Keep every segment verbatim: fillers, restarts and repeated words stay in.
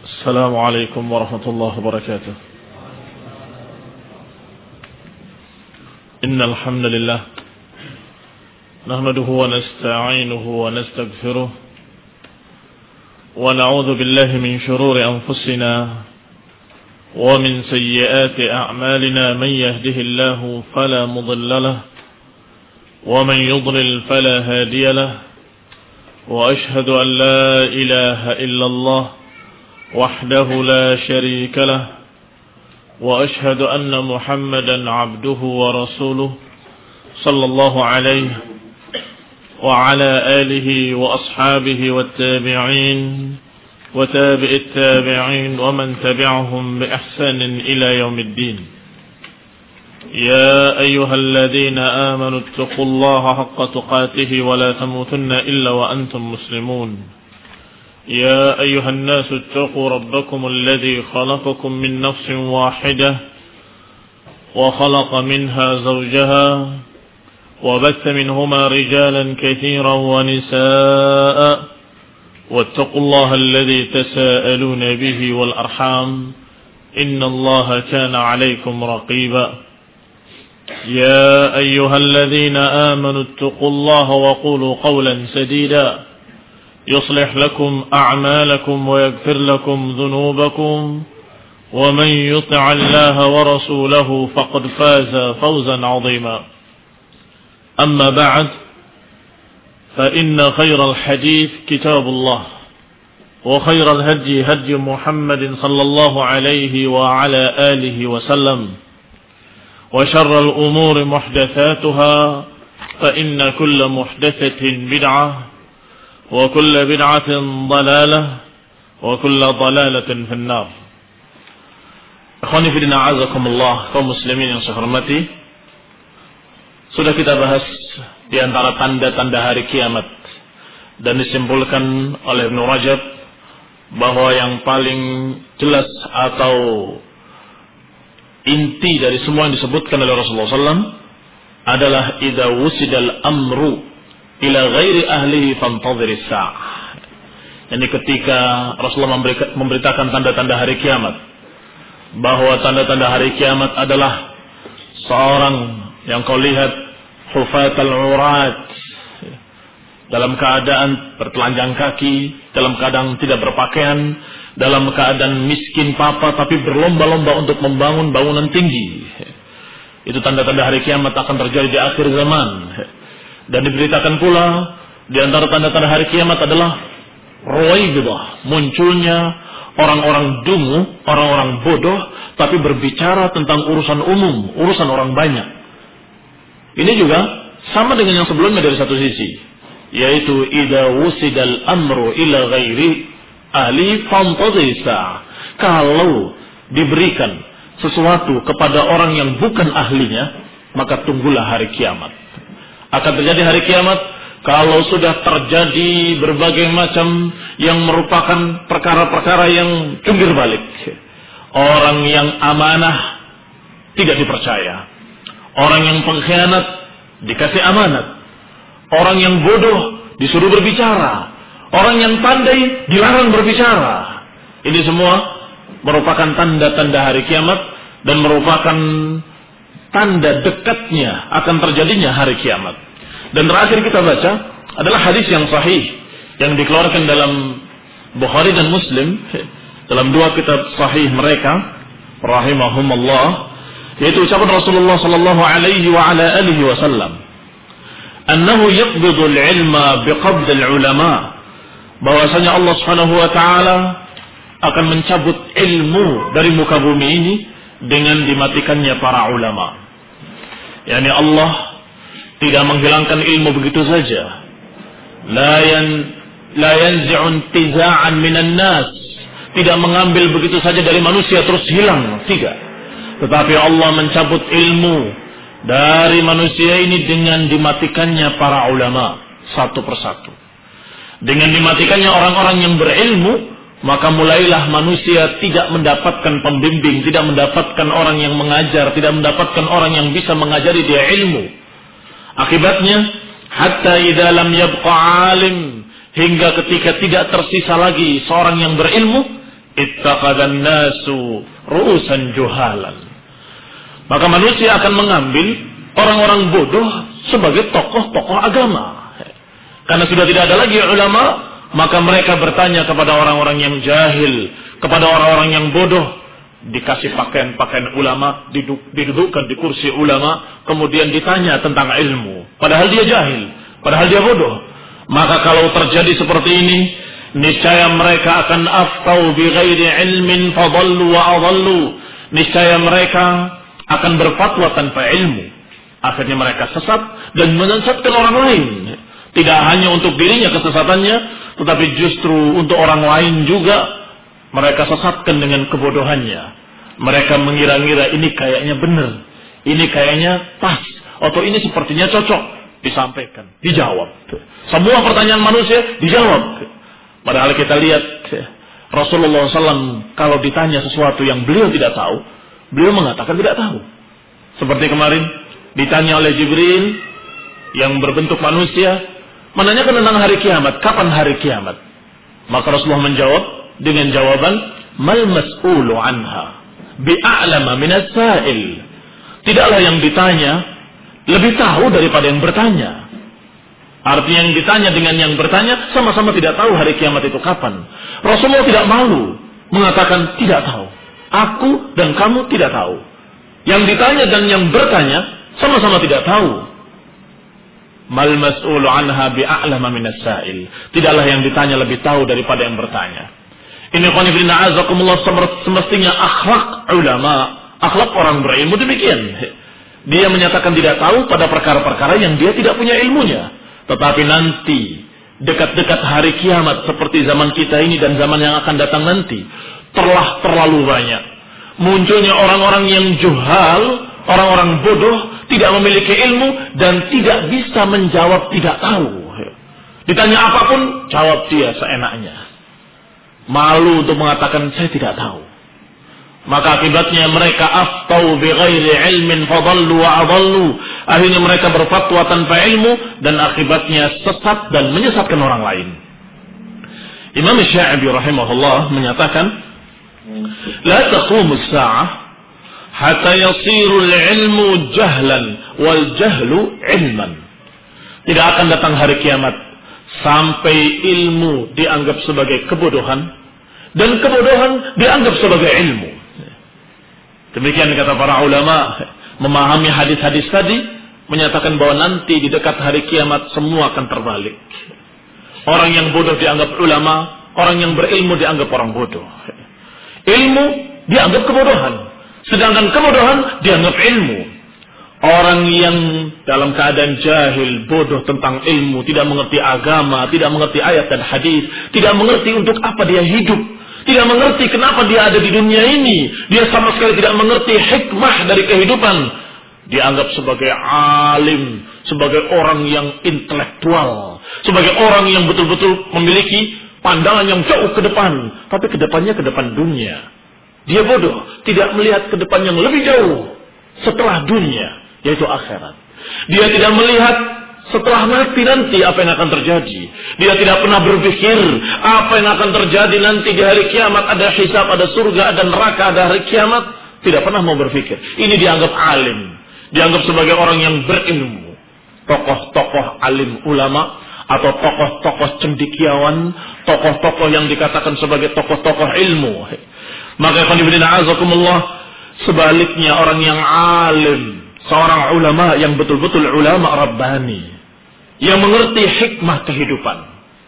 السلام عليكم ورحمة الله وبركاته. إن الحمد لله نحمده ونستعينه ونستغفره ونعوذ بالله من شرور أنفسنا ومن سيئات أعمالنا. من يهده الله فلا مضل له ومن يضلل فلا هادي له، وأشهد أن لا إله إلا الله وحده لا شريك له، وأشهد أن محمدا عبده ورسوله صلى الله عليه وعلى آله وأصحابه والتابعين وتابع التابعين ومن تبعهم بإحسان إلى يوم الدين. يا أيها الذين آمنوا اتقوا الله حق تقاته ولا تموتن إلا وأنتم مسلمون. يا أيها الناس اتقوا ربكم الذي خلقكم من نفس واحدة وخلق منها زوجها وبث منهما رجالا كثيرا ونساء، واتقوا الله الذي تساءلون به والأرحام إن الله كان عليكم رقيبا. يا أيها الذين آمنوا اتقوا الله وقولوا قولا سديدا يصلح لكم أعمالكم ويغفر لكم ذنوبكم، ومن يطع الله ورسوله فقد فاز فوزا عظيما. أما بعد، فإن خير الحديث كتاب الله، وخير الهدي هدي محمد صلى الله عليه وعلى آله وسلم، وشر الأمور محدثاتها، فإن كل محدثة بدعة وكل بدعة ضلالة وكل ضلالة في النار. Ikhwani fi din a'azakumullah, kaum muslimin yang saya hormati, sudah kita bahas di antara tanda-tanda hari kiamat dan disimpulkan oleh Ibnu Rajab bahwa yang paling jelas atau inti dari semua yang disebutkan oleh Rasulullah sallallahu alaihi wasallam adalah idza wusidal amru ila ghairi ahlihi fantadhiris sa'ah. Ini ketika Rasulullah memberitakan tanda-tanda hari kiamat, bahwa tanda-tanda hari kiamat adalah seorang yang kau lihat hufatal urat, dalam keadaan bertelanjang kaki, dalam keadaan tidak berpakaian, dalam keadaan miskin papa tapi berlomba-lomba untuk membangun bangunan tinggi. Itu tanda-tanda hari kiamat akan terjadi di akhir zaman. Dan diberitakan pula di antara tanda-tanda hari kiamat adalah ruwaidah, munculnya orang-orang dungu, orang-orang bodoh tapi berbicara tentang urusan umum, urusan orang banyak. Ini juga sama dengan yang sebelumnya dari satu sisi, yaitu idza wusidal amru ila ghairi ahli fantadhisa. Kalau diberikan sesuatu kepada orang yang bukan ahlinya, maka tunggulah hari kiamat. Akan terjadi hari kiamat kalau sudah terjadi berbagai macam yang merupakan perkara-perkara yang jungkir balik. Orang yang amanah tidak dipercaya, orang yang pengkhianat dikasih amanat, orang yang bodoh disuruh berbicara, orang yang pandai dilarang berbicara. Ini semua merupakan tanda-tanda hari kiamat dan merupakan tanda dekatnya akan terjadinya hari kiamat. Dan terakhir kita baca adalah hadis yang sahih yang dikeluarkan dalam Bukhari dan Muslim, dalam dua kitab sahih mereka rahimahumullah, yaitu ucapan Rasulullah sallallahu alaihi wa ala alihi wasallam, annahu yaqbidu al-ilma biqabd al-ulama, bahwasanya Allah Subhanahu wa taala akan mencabut ilmu dari muka bumi ini dengan dimatikannya para ulama. Yani Allah tidak menghilangkan ilmu begitu saja. La yan la yanzi'u intiza'an minan nas. Tidak mengambil begitu saja dari manusia terus hilang, tidak. Tetapi Allah mencabut ilmu dari manusia ini dengan dimatikannya para ulama satu persatu. Dengan dimatikannya orang-orang yang berilmu, maka mulailah manusia tidak mendapatkan pembimbing, tidak mendapatkan orang yang mengajar, tidak mendapatkan orang yang bisa mengajari dia ilmu. Akibatnya, hatta idza lam yabqa alim, hingga ketika tidak tersisa lagi seorang yang berilmu, ittaqadan nasu ru'usan juhalan. Maka manusia akan mengambil orang-orang bodoh sebagai tokoh-tokoh agama. Karena sudah tidak ada lagi ulama, maka mereka bertanya kepada orang-orang yang jahil, kepada orang-orang yang bodoh. Dikasih pakaian-pakaian ulama, didudukkan di kursi ulama, kemudian ditanya tentang ilmu. Padahal dia jahil, padahal dia bodoh. Maka kalau terjadi seperti ini, niscaya mereka akan aftau bi ghairi ilmin fadallu wa adallu. Niscaya mereka akan berfatwa tanpa ilmu. Akhirnya mereka sesat dan menyesatkan orang lain. Tidak hanya untuk dirinya kesesatannya, tetapi justru untuk orang lain juga mereka sesatkan dengan kebodohannya. Mereka mengira-ngira ini kayaknya benar, ini kayaknya pas, atau ini sepertinya cocok. Disampaikan, dijawab. Semua pertanyaan manusia dijawab. Padahal kita lihat Rasulullah shallallahu alaihi wasallam kalau ditanya sesuatu yang beliau tidak tahu, beliau mengatakan tidak tahu. Seperti kemarin ditanya oleh Jibril yang berbentuk manusia, menanyakan tentang hari kiamat, kapan hari kiamat? Maka Rasulullah menjawab dengan jawaban mal mas'ulu anha bi'a'lama minas sa'il. Tidaklah yang ditanya lebih tahu daripada yang bertanya. Artinya yang ditanya dengan yang bertanya sama-sama tidak tahu hari kiamat itu kapan. Rasulullah tidak malu mengatakan tidak tahu. Aku dan kamu tidak tahu. Yang ditanya dan yang bertanya sama-sama tidak tahu. Mal mas'ulu anha bi'a'lama minas sa'il. Tidaklah yang ditanya lebih tahu daripada yang bertanya. Ini qanifidina azakumullah, semestinya akhlak ulama, akhlak orang berilmu demikian. Dia menyatakan tidak tahu pada perkara-perkara yang dia tidak punya ilmunya. Tetapi nanti dekat-dekat hari kiamat seperti zaman kita ini dan zaman yang akan datang nanti, telah terlalu banyak munculnya orang-orang yang juhal, orang-orang bodoh, tidak memiliki ilmu dan tidak bisa menjawab tidak tahu. Ditanya apapun, jawab dia seenaknya. Malu untuk mengatakan saya tidak tahu. Maka akibatnya mereka aftau bi ghairi ilmin fadallu wa adallu. Akhirnya mereka berfatwa tanpa ilmu dan akibatnya sesat dan menyesatkan orang lain. Imam Syafi'i rahimahullah menyatakan, la taqumu as-sa'ah hatta yasiru al-ilmu jahlan wal jahlu ilman. Tidak akan datang hari kiamat sampai ilmu dianggap sebagai kebodohan dan kebodohan dianggap sebagai ilmu. Demikian kata para ulama, memahami hadis-hadis tadi menyatakan bahwa nanti di dekat hari kiamat semua akan terbalik. Orang yang bodoh dianggap ulama, orang yang berilmu dianggap orang bodoh. Ilmu dianggap kebodohan, sedangkan kebodohan dianggap ilmu. Orang yang dalam keadaan jahil, bodoh tentang ilmu, tidak mengerti agama, tidak mengerti ayat dan hadis, tidak mengerti untuk apa dia hidup, tidak mengerti kenapa dia ada di dunia ini, dia sama sekali tidak mengerti hikmah dari kehidupan, dianggap sebagai alim, sebagai orang yang intelektual, sebagai orang yang betul-betul memiliki pandangan yang jauh ke depan, tapi ke depannya ke depan dunia. Dia bodoh, tidak melihat ke depan yang lebih jauh setelah dunia, yaitu akhirat. Dia tidak melihat setelah mati nanti apa yang akan terjadi. Dia tidak pernah berpikir apa yang akan terjadi nanti di hari kiamat. Ada hisab, ada surga, ada neraka, ada hari kiamat. Tidak pernah mau berpikir. Ini dianggap alim, dianggap sebagai orang yang berilmu. Tokoh-tokoh alim ulama atau tokoh-tokoh cendekiawan, tokoh-tokoh yang dikatakan sebagai tokoh-tokoh ilmu. Maka qanifidina azakumullah, sebaliknya orang yang alim, seorang ulama yang betul-betul ulama rabbani, yang mengerti hikmah kehidupan,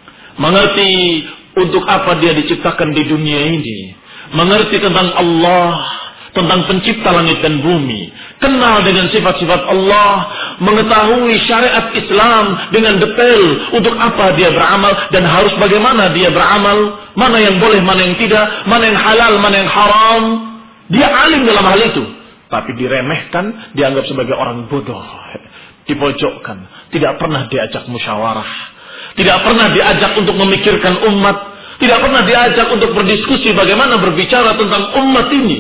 mengerti untuk apa dia diciptakan di dunia ini, mengerti tentang Allah, tentang pencipta langit dan bumi, kenal dengan sifat-sifat Allah, mengetahui syariat Islam dengan detail untuk apa dia beramal dan harus bagaimana dia beramal, mana yang boleh, mana yang tidak, mana yang halal, mana yang haram. Dia alim dalam hal itu, tapi diremehkan, dianggap sebagai orang bodoh, dipojokkan, tidak pernah diajak musyawarah, tidak pernah diajak untuk memikirkan umat, tidak pernah diajak untuk berdiskusi bagaimana berbicara tentang umat ini.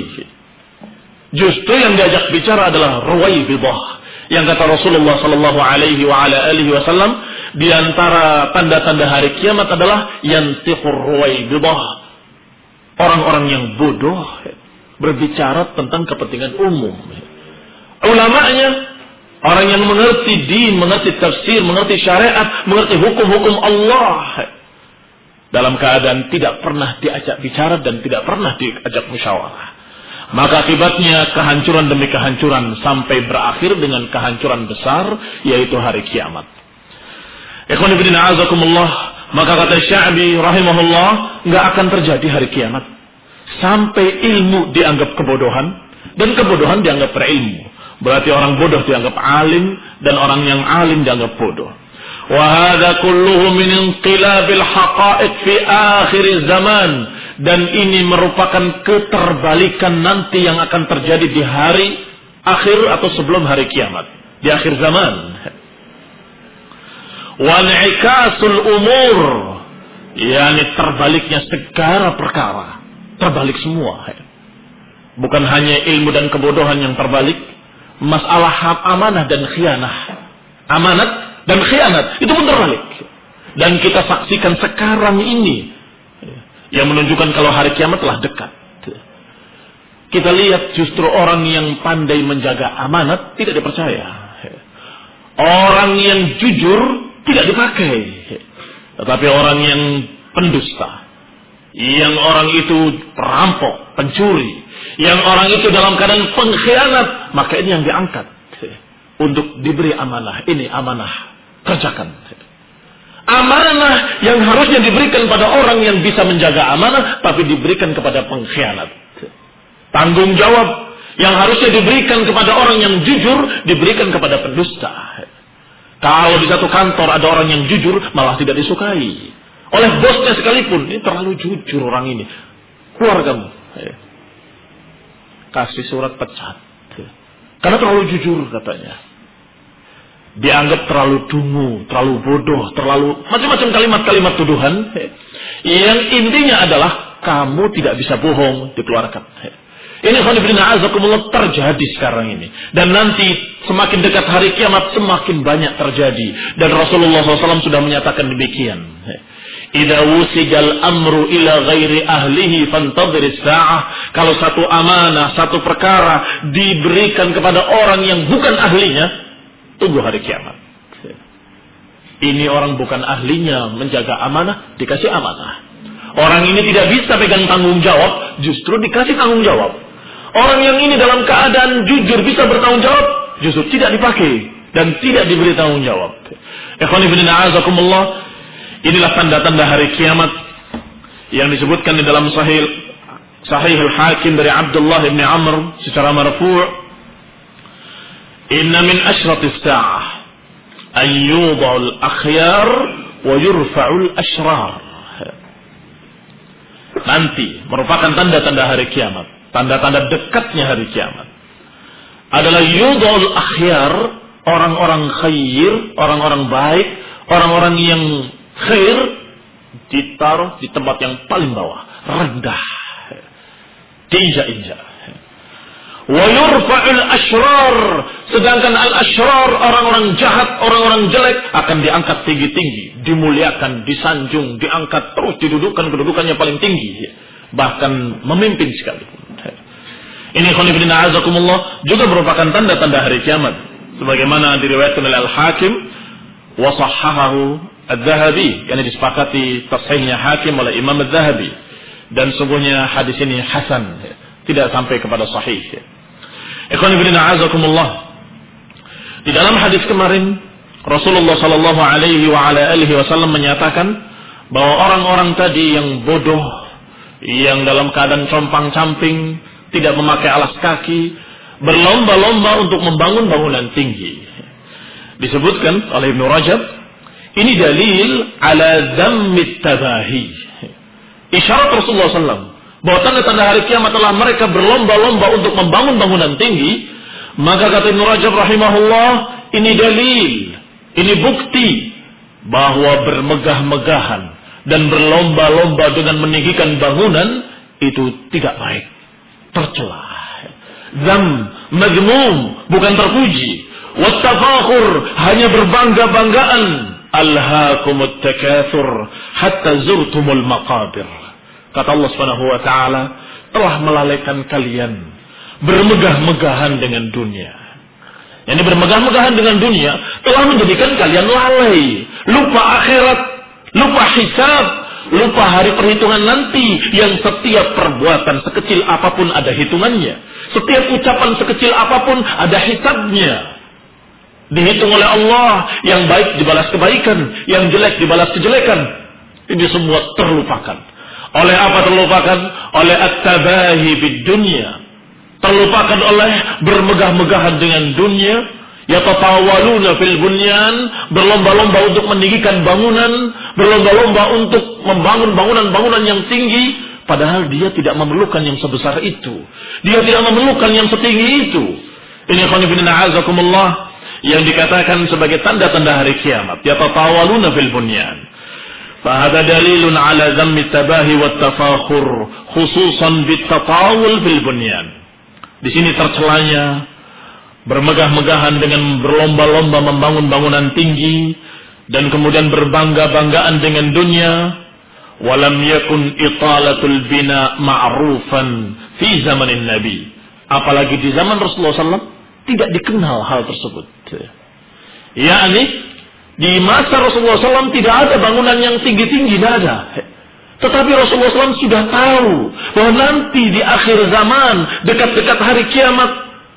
Justru yang diajak bicara adalah Ruwaibidah, yang kata Rasulullah sallallahu alaihi wa ala alihi wasallam, di antara tanda-tanda hari kiamat adalah yantiqur Ruwaibidah, orang-orang yang bodoh berbicara tentang kepentingan umum. Ulamanya orang yang mengerti din, mengerti tafsir, mengerti syariat, mengerti hukum-hukum Allah, dalam keadaan tidak pernah diajak bicara dan tidak pernah diajak musyawarah. Maka akibatnya kehancuran demi kehancuran sampai berakhir dengan kehancuran besar, yaitu hari kiamat. Ikhwan fillah azakumullah, maka kata Sya'bi rahimahullah, enggak akan terjadi hari kiamat sampai ilmu dianggap kebodohan dan kebodohan dianggap berilmu. Berarti orang bodoh dianggap alim dan orang yang alim dianggap bodoh. Wa hadza kulluhu min inqilabil haqa'iq fi akhir zaman, dan ini merupakan keterbalikan nanti yang akan terjadi di hari akhir atau sebelum hari kiamat, di akhir zaman. Wa in'ikasul umur, yakni terbaliknya segala perkara, terbalik semua. Bukan hanya ilmu dan kebodohan yang terbalik, masalah amanah dan khianah. Amanat dan khianat itu pun terbalik. Dan kita saksikan sekarang ini yang menunjukkan kalau hari kiamat telah dekat. Kita lihat justru orang yang pandai menjaga amanat tidak dipercaya. Orang yang jujur tidak dipakai. Tetapi orang yang pendusta, yang orang itu perampok, pencuri, yang orang itu dalam keadaan pengkhianat, maka ini yang diangkat untuk diberi amanah. Ini amanah, kerjakan. Amanah yang harusnya diberikan pada orang yang bisa menjaga amanah, tapi diberikan kepada pengkhianat. Tanggung jawab yang harusnya diberikan kepada orang yang jujur, diberikan kepada pendusta. Kalau di satu kantor ada orang yang jujur, malah tidak disukai oleh bosnya sekalipun. Ini terlalu jujur orang ini. Keluar kamu. Kasih surat pecat. Karena terlalu jujur katanya. Dianggap terlalu dungu, terlalu bodoh, terlalu macam-macam kalimat-kalimat tuduhan. Yang intinya adalah kamu tidak bisa bohong, dikeluarkan. Ini khonibina azakumullah terjadi sekarang ini. Dan nanti semakin dekat hari kiamat semakin banyak terjadi. Dan Rasulullah shallallahu alaihi wasallam sudah menyatakan demikian. Idza wusijal amru ila ghairi ahlihi fantadhiris sa'ah. Kalau satu amanah, satu perkara diberikan kepada orang yang bukan ahlinya, tunggu hari kiamat. Ini orang bukan ahlinya menjaga amanah, dikasih amanah. Orang ini tidak bisa pegang tanggung jawab, justru dikasih tanggung jawab. Orang yang ini dalam keadaan jujur bisa bertanggung jawab, justru tidak dipakai dan tidak diberi tanggung jawab. Ikhwani fillah azakumullah, inilah tanda-tanda hari kiamat yang disebutkan di dalam Sahih Sahih Al-Hakim dari Abdullah bin Amr secara marfu'. Inna min ashratis sa'ah an yudha'ul akhyar wa yurfa'ul ashrar. Nanti merupakan tanda-tanda hari kiamat, tanda-tanda dekatnya hari kiamat adalah yudha'ul akhyar, orang-orang khair, orang-orang baik, orang-orang yang khair ditaruh di tempat yang paling bawah, rendah, diinjak-injak. Wa yurfa'ul ashrar, sedangkan al-ashrar, orang-orang jahat, orang-orang jelek akan diangkat tinggi-tinggi, dimuliakan, disanjung, diangkat terus, didudukan kedudukannya paling tinggi, bahkan memimpin sekalipun. Ini khonibina azakumullah juga merupakan tanda-tanda hari kiamat, sebagaimana diriwayatkan oleh Al-Hakim wa sahhahahu Adz-Dzahabi, yang disepakati tasihnya Hakim oleh Imam Adz-Dzahabi, dan sungguhnya hadis ini hasan, tidak sampai kepada sahih. Ikhwan fillah azakumullah, di dalam hadis kemarin Rasulullah sallallahu alaihi wa ala alihi wasallam menyatakan bahwa orang-orang tadi yang bodoh, yang dalam keadaan compang-camping, tidak memakai alas kaki, berlomba-lomba untuk membangun bangunan tinggi. Disebutkan oleh Ibnu Rajab, ini dalil ala dhammit tabahi. Isyarat Rasulullah sallallahu alaihi wasallam bahwa tanda-tanda hari kiamat adalah mereka berlomba-lomba untuk membangun bangunan tinggi. Maka kata Ibnu Rajab rahimahullah, ini dalil, ini bukti bahwa bermegah-megahan dan berlomba-lomba dengan meninggikan bangunan itu tidak baik, tercela. Zam, mazmum, bukan terpuji. Wattafakhur, hanya berbangga-banggaan. Alhaakumut takatsur hatta zurtumul maqabir. Kata Allah Subhanahu wa taala, telah melalaikan kalian bermegah-megahan dengan dunia. Yani bermegah-megahan dengan dunia telah menjadikan kalian lalai, lupa akhirat, lupa hisab, lupa hari perhitungan nanti yang setiap perbuatan sekecil apapun ada hitungannya. Setiap ucapan sekecil apapun ada hisabnya. Dihitung oleh Allah, yang baik dibalas kebaikan, yang jelek dibalas kejelekan. Ini semua terlupakan. Oleh apa terlupakan? Oleh at-tabahi bid dunya. Terlupakan oleh bermegah-megahan dengan dunia. Yatatawaluna fil bunyan, berlomba-lomba untuk meninggikan bangunan, berlomba-lomba untuk membangun bangunan-bangunan yang tinggi, padahal dia tidak memerlukan yang sebesar itu. Dia tidak memerlukan yang setinggi itu. Ini khonibina a'azakumullah yang dikatakan sebagai tanda-tanda hari kiamat. Yatatawaluna fil bunyan. Fahada dalilun ala zammi tabahi wat tafakhur khususan bit tatawul fil bunyan. Di sini tercelanya bermegah-megahan dengan berlomba-lomba membangun bangunan tinggi dan kemudian berbangga-banggaan dengan dunia. Walam yakun italatul bina ma'rufan fi zamanin Nabi. Apalagi di zaman Rasulullah sallallahu alaihi wasallam tidak dikenal hal tersebut. Yakni di masa Rasulullah sallallahu alaihi wasallam tidak ada bangunan yang tinggi-tinggi, tidak ada. Tetapi Rasulullah sallallahu alaihi wasallam sudah tahu bahwa nanti di akhir zaman, dekat-dekat hari kiamat,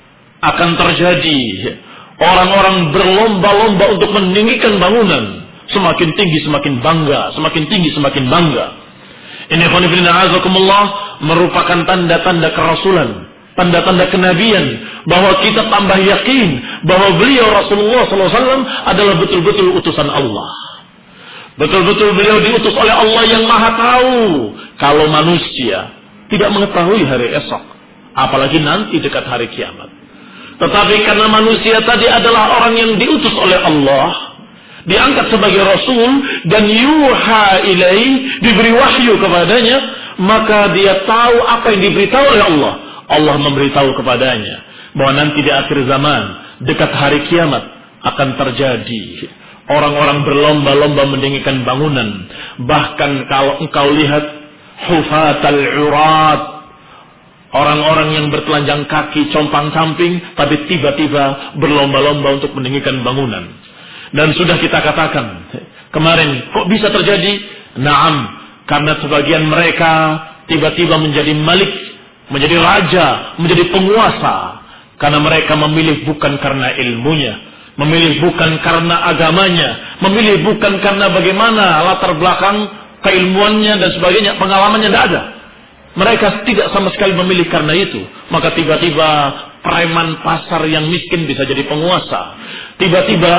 akan terjadi orang-orang berlomba-lomba untuk meninggikan bangunan. Semakin tinggi semakin bangga, semakin tinggi semakin bangga. Ini khonifina a'azakumullah merupakan tanda-tanda kerasulan, tanda-tanda kenabian, bahwa kita tambah yakin bahwa beliau Rasulullah sallallahu alaihi wasallam adalah betul-betul utusan Allah. Betul-betul beliau diutus oleh Allah yang Maha Tahu. Kalau manusia tidak mengetahui hari esok, apalagi nanti dekat hari kiamat. Tetapi karena manusia tadi adalah orang yang diutus oleh Allah, diangkat sebagai Rasul, dan yuha ilai, diberi wahyu kepadanya, maka dia tahu apa yang diberitahu oleh Allah. Allah memberitahu kepadanya bahwa nanti di akhir zaman, dekat hari kiamat, akan terjadi orang-orang berlomba-lomba meninggikan bangunan. Bahkan kalau engkau lihat hufatal urat, orang-orang yang bertelanjang kaki, compang-camping, tapi tiba-tiba berlomba-lomba untuk meninggikan bangunan. Dan sudah kita katakan kemarin, kok bisa terjadi? Naam, karena sebagian mereka tiba-tiba menjadi malik, menjadi raja, menjadi penguasa. Karena mereka memilih bukan karena ilmunya, memilih bukan karena agamanya, memilih bukan karena bagaimana latar belakang keilmuannya dan sebagainya, pengalamannya tidak ada. Mereka tidak sama sekali memilih karena itu. Maka tiba-tiba preman pasar yang miskin bisa jadi penguasa. Tiba-tiba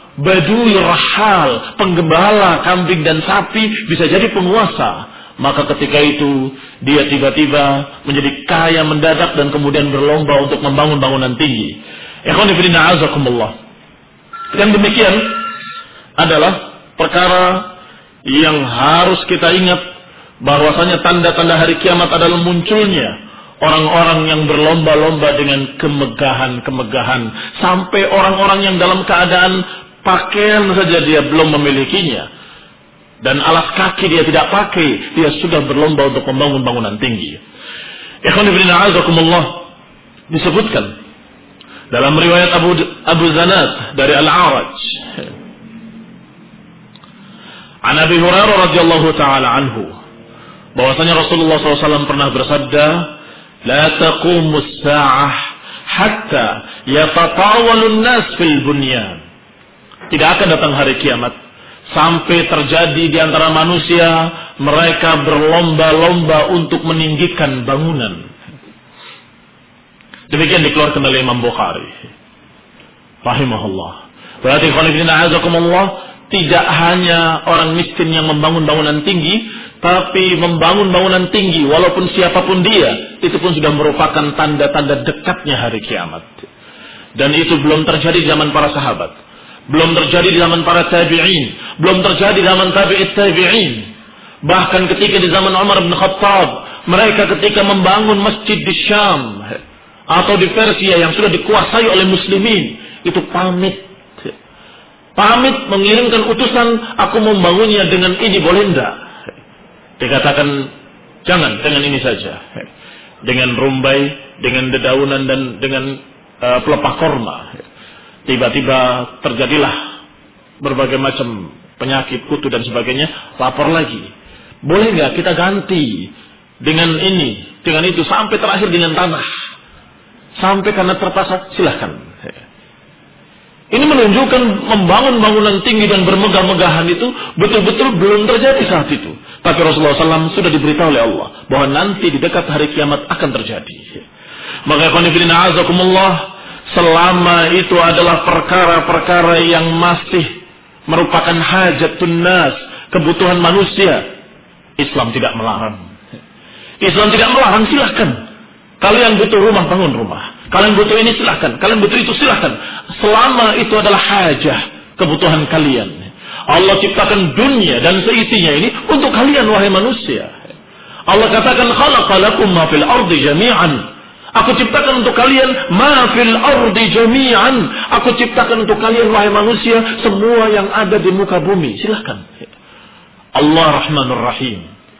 badui rahal, penggembala kambing dan sapi bisa jadi penguasa. Maka ketika itu dia tiba-tiba menjadi kaya mendadak dan kemudian berlomba untuk membangun bangunan tinggi. Ikhwan fillah azakumullah. Yang demikian adalah perkara yang harus kita ingat, bahwasanya tanda-tanda hari kiamat adalah munculnya orang-orang yang berlomba-lomba dengan kemegahan-kemegahan, sampai orang-orang yang dalam keadaan pakaian saja dia belum memilikinya, dan alas kaki dia tidak pakai, dia sudah berlomba untuk membangun bangunan tinggi. Ikhwan fillah azakumullah, disebutkan dalam riwayat Abu Abu Zanad dari Al-A'raj, an Abi Hurairah radhiyallahu taala anhu, bahwasanya Rasulullah shallallahu alaihi wasallam pernah bersabda, "La taqumus sa'ah hatta yatatawalun nas fil bunyan." Tidak akan datang hari kiamat sampai terjadi di antara manusia mereka berlomba-lomba untuk meninggikan bangunan. Demikian dikeluarkan oleh Imam Bukhari rahimahullah. Berarti khonifina azakumullah, tidak hanya orang miskin yang membangun bangunan tinggi, tapi membangun bangunan tinggi walaupun siapapun dia, itu pun sudah merupakan tanda-tanda dekatnya hari kiamat. Dan itu belum terjadi di zaman para sahabat, belum terjadi di zaman para tabi'in, belum terjadi di zaman tabi'it tabi'in. Bahkan ketika di zaman Umar bin Khattab, mereka ketika membangun masjid di Syam atau di Persia yang sudah dikuasai oleh muslimin, itu pamit. Pamit mengirimkan utusan, aku membangunnya dengan ini, boleh enggak? Dikatakan Jangan dengan ini saja. Dengan rumbai, dengan dedaunan dan dengan uh, pelepah korma. Tiba-tiba terjadilah berbagai macam penyakit, kutu dan sebagainya, lapor lagi. Boleh nggak kita ganti dengan ini, dengan itu, sampai terakhir dengan tanah. Sampai karena terpaksa, silahkan. Ini menunjukkan membangun bangunan tinggi dan bermegah-megahan itu betul-betul belum terjadi saat itu. Tapi Rasulullah shallallahu alaihi wasallam sudah diberitahu oleh Allah bahwa nanti di dekat hari kiamat akan terjadi. Maka qanifilin a'azakumullah, selama itu adalah perkara-perkara yang masih merupakan hajatun nas, kebutuhan manusia, Islam tidak melarang. Islam tidak melarang, silahkan. Kalian butuh rumah, bangun rumah. Kalian butuh ini, silahkan. Kalian butuh itu, silahkan. Selama itu adalah hajah, kebutuhan kalian. Allah ciptakan dunia dan seisinya ini untuk kalian, wahai manusia. Allah katakan, khalaqalakum ma fil ardi jami'an. Aku ciptakan untuk kalian ma fil ardi jami'an. Aku ciptakan untuk kalian, wahai manusia, semua yang ada di muka bumi. Silahkan. Allah Rahmanur Rahim.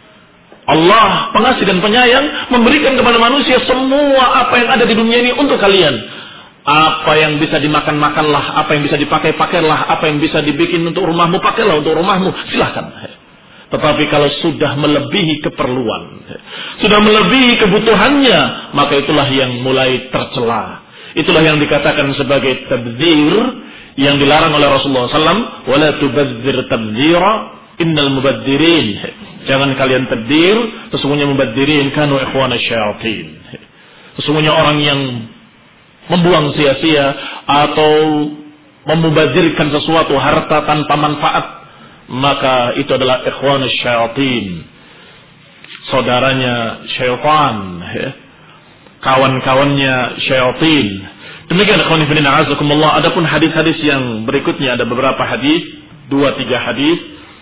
Allah pengasih dan penyayang, memberikan kepada manusia semua apa yang ada di dunia ini untuk kalian. Apa yang bisa dimakan-makanlah, apa yang bisa dipakai-pakailah, apa yang bisa dibikin untuk rumahmu, pakailah untuk rumahmu, silahkan. Tetapi kalau sudah melebihi keperluan, sudah melebihi kebutuhannya, maka itulah yang mulai tercela. Itulah yang dikatakan sebagai tabdzir, yang dilarang oleh Rasulullah shallallahu alaihi wasallam. Wala tubadzir tabdzira, innal mubadzirin. Jangan kalian tabdzir, sesungguhnya mubadzirin kanu ikhwana syayatin. Sesungguhnya orang yang membuang sia-sia atau memubazirkan sesuatu harta tanpa manfaat, maka itu adalah ikhwanus syayatin, saudaranya syaitan, kawan-kawannya syaitan. Demikian ikhwan fillah azakumullah. Adapun hadis-hadis yang berikutnya, ada beberapa hadis, dua tiga hadis,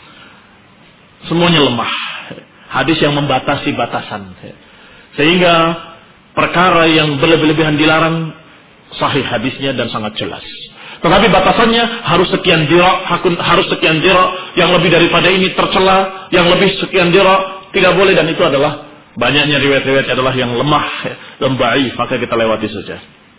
semuanya lemah. Hadis yang membatasi batasan, sehingga perkara yang berlebih-lebihan dilarang, sahih hadisnya dan sangat jelas. Tetapi batasannya harus sekian dira, harus sekian dira, yang lebih daripada ini tercela, yang lebih sekian dira tidak boleh, dan itu adalah banyaknya riwayat-riwayat adalah yang lemah dan dhaif, maka kita lewati saja.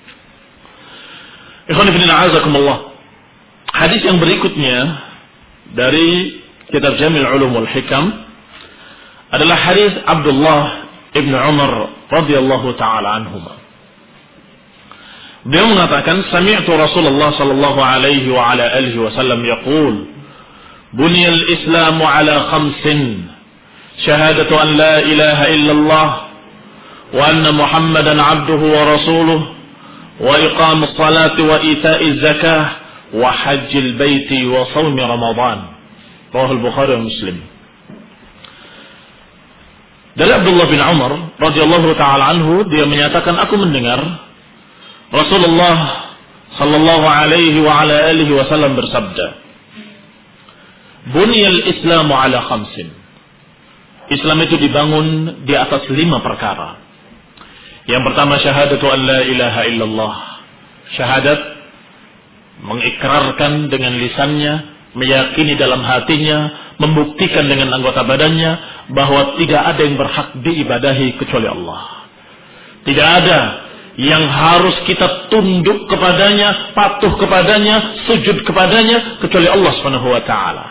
Ikhwan fillah a'azakumullah. Hadis yang berikutnya dari kitab Jamil Ulumul Hikam adalah hadis Abdullah ibn Umar radhiyallahu taala anhuma. Beliau mengatakan, sami'tu Rasulullah sallallahu alaihi wa ala alihi wasallam yaqul, buniyal Islamu ala khamsin, syahadatu an la ilaha illallah wa anna Muhammadan abduhu wa rasuluh wa iqamus salati wa ita'iz zakah wa hajjil baiti wa shaumi Ramadan. Rawahul Bukhari wa Muslim. Dari Abdullah bin Umar radhiyallahu taala anhu, dia menyatakan, aku mendengar Rasulullah sallallahu alaihi wa ala alihi wasallam bersabda, buniyal Islamu ala khamsin. Islam itu dibangun di atas lima perkara. Yang pertama, syahadatu an la ilaha illallah. Syahadat, mengikrarkan dengan lisannya, meyakini dalam hatinya, membuktikan dengan anggota badannya bahwa tidak ada yang berhak diibadahi kecuali Allah. Tidak ada yang harus kita tunduk kepadanya, patuh kepadanya, sujud kepadanya kecuali Allah Subhanahu wa taala.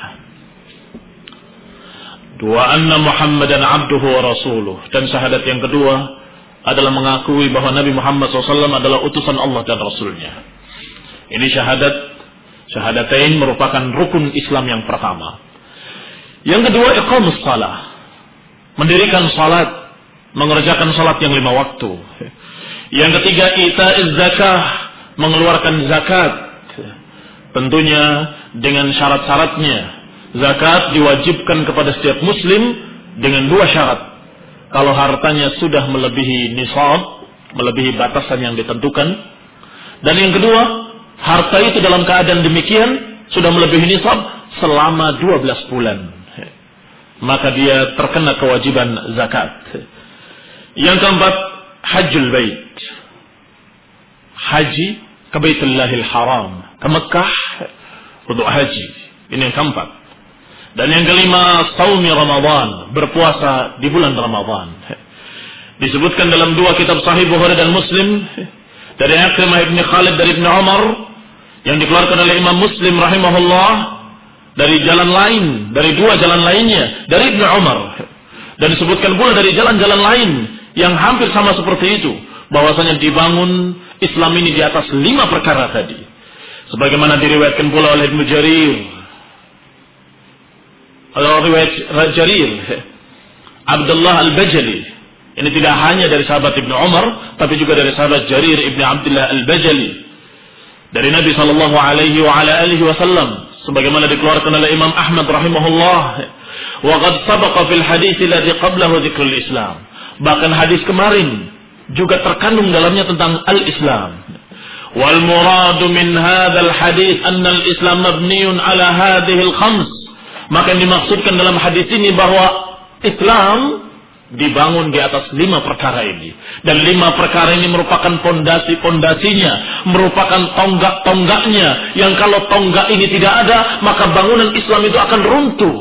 Dua, anna Muhammadan abduhu wa rasuluh. Dan syahadat yang kedua adalah mengakui bahwa Nabi Muhammad shallallahu alaihi wasallam adalah utusan Allah dan Rasulnya. Ini syahadat, syahadatain merupakan rukun Islam yang pertama. Yang kedua, iqamus shalah, mendirikan salat, mengerjakan salat yang lima waktu. Yang ketiga, ita'iz zakah, mengeluarkan zakat, tentunya dengan syarat-syaratnya. Zakat diwajibkan kepada setiap muslim dengan dua syarat. Kalau hartanya sudah melebihi nisab, melebihi batasan yang ditentukan. Dan yang kedua, harta itu dalam keadaan demikian sudah melebihi nisab selama dua belas bulan. Maka dia terkena kewajiban zakat. Yang keempat, hajjul bait. Haji ke Baitullahil Haram, ke Mekah untuk haji. Ini yang keempat. Dan yang kelima, saumi Ramadan, berpuasa di bulan Ramadan. Disebutkan dalam dua kitab Sahih Bukhari dan Muslim dari Ikrimah ibn Khalid dari Ibn Umar yang dikeluarkan oleh Imam Muslim rahimahullah dari jalan lain, dari dua jalan lainnya dari Ibn Umar, dan disebutkan pula dari jalan-jalan lain yang hampir sama seperti itu, bahwasanya dibangun Islam ini di atas lima perkara tadi, sebagaimana diriwayatkan pula oleh Ibn Jarir, atau riwayat Jarir Abdullah Al-Bajali. Ini tidak hanya dari sahabat Ibn Umar, tapi juga dari sahabat Jarir Ibn Abdullah Al-Bajali dari Nabi sallallahu alaihi wa ala alihi wasallam, sebagaimana dikeluarkan oleh Imam Ahmad rahimahullah. Wa qad sabaqa fil hadits alladhi qablahu dzikrul Islam. Bahkan hadis kemarin juga terkandung dalamnya tentang al-Islam. Wal muradu min hadzal hadits anna al-Islam mabniun ala hadhihi al-khams. Maka yang dimaksudkan dalam hadis ini bahwa Islam dibangun di atas lima perkara ini, dan lima perkara ini merupakan pondasi-pondasinya, merupakan tonggak-tonggaknya, yang kalau tonggak ini tidak ada maka bangunan Islam itu akan runtuh.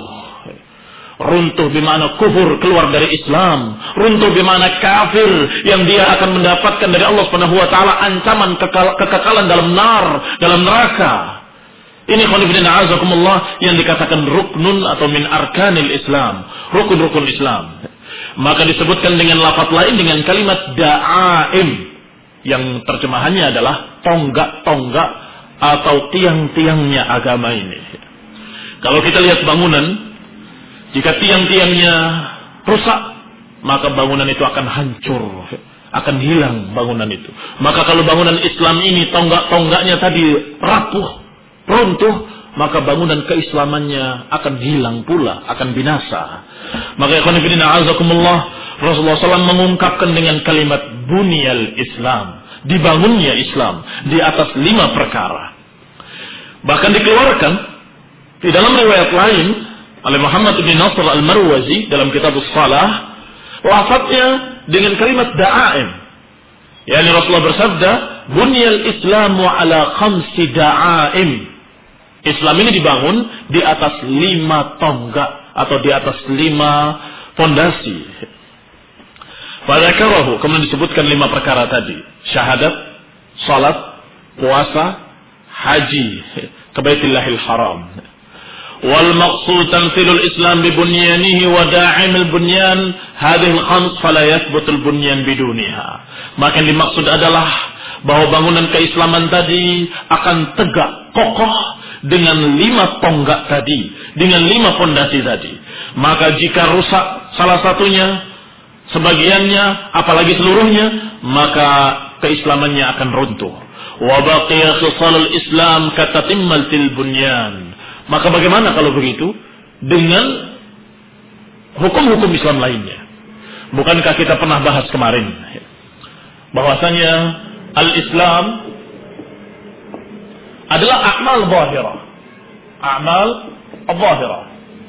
Runtuh bermakna kufur, keluar dari Islam. Runtuh bermakna kafir, yang dia akan mendapatkan dari Allah Subhanahu wa taala ancaman kekal- kekekalan dalam nar, dalam neraka. Ini khonifidin a'azakumullah yang dikatakan ruknun atau min arkanil Islam, rukun-rukun Islam. Maka disebutkan dengan lafaz lain dengan kalimat da'aim, yang terjemahannya adalah tonggak-tonggak atau tiang-tiangnya agama ini. Kalau kita lihat bangunan, jika tiang-tiangnya rusak, maka bangunan itu akan hancur, akan hilang bangunan itu. Maka kalau bangunan Islam ini tonggak-tonggaknya tadi rapuh, runtuh, maka bangunan keislamannya akan hilang pula, akan binasa. Maka ikhwan fillah a'azakumullah, Rasulullah shallallahu alaihi wasallam mengungkapkan dengan kalimat bunyal Islam, dibangunnya Islam di atas lima perkara. Bahkan dikeluarkan di dalam riwayat lain oleh Muhammad bin Nasr al-Marwazi dalam kitab As-Salah, lafadznya dengan kalimat da'aim. Yani Rasulullah bersabda, bunyal Islamu ala khamsi da'aim. Islam ini dibangun di atas lima tonggak atau di atas lima fondasi. Fadzakarahu, kemudian disebutkan lima perkara tadi: syahadat, salat, puasa, haji ke Baitillahil Haram. Wal maqsud tamthilul Islam bi bunyanihi wa da'imil bunyan hadhihi al-khams fala yathbutul bunyan biduniha. Maka yang dimaksud adalah bahwa bangunan keislaman tadi akan tegak kokoh dengan lima tonggak tadi, dengan lima fondasi tadi. Maka jika rusak salah satunya, sebagiannya, apalagi seluruhnya, maka keislamannya akan runtuh. Wa baqiya khisalul Islam katatimmatil bunyan. Maka bagaimana kalau begitu dengan hukum-hukum Islam lainnya? Bukankah kita pernah bahas kemarin bahwasanya al-Islam adalah a'mal zahirah. A'mal zahirah.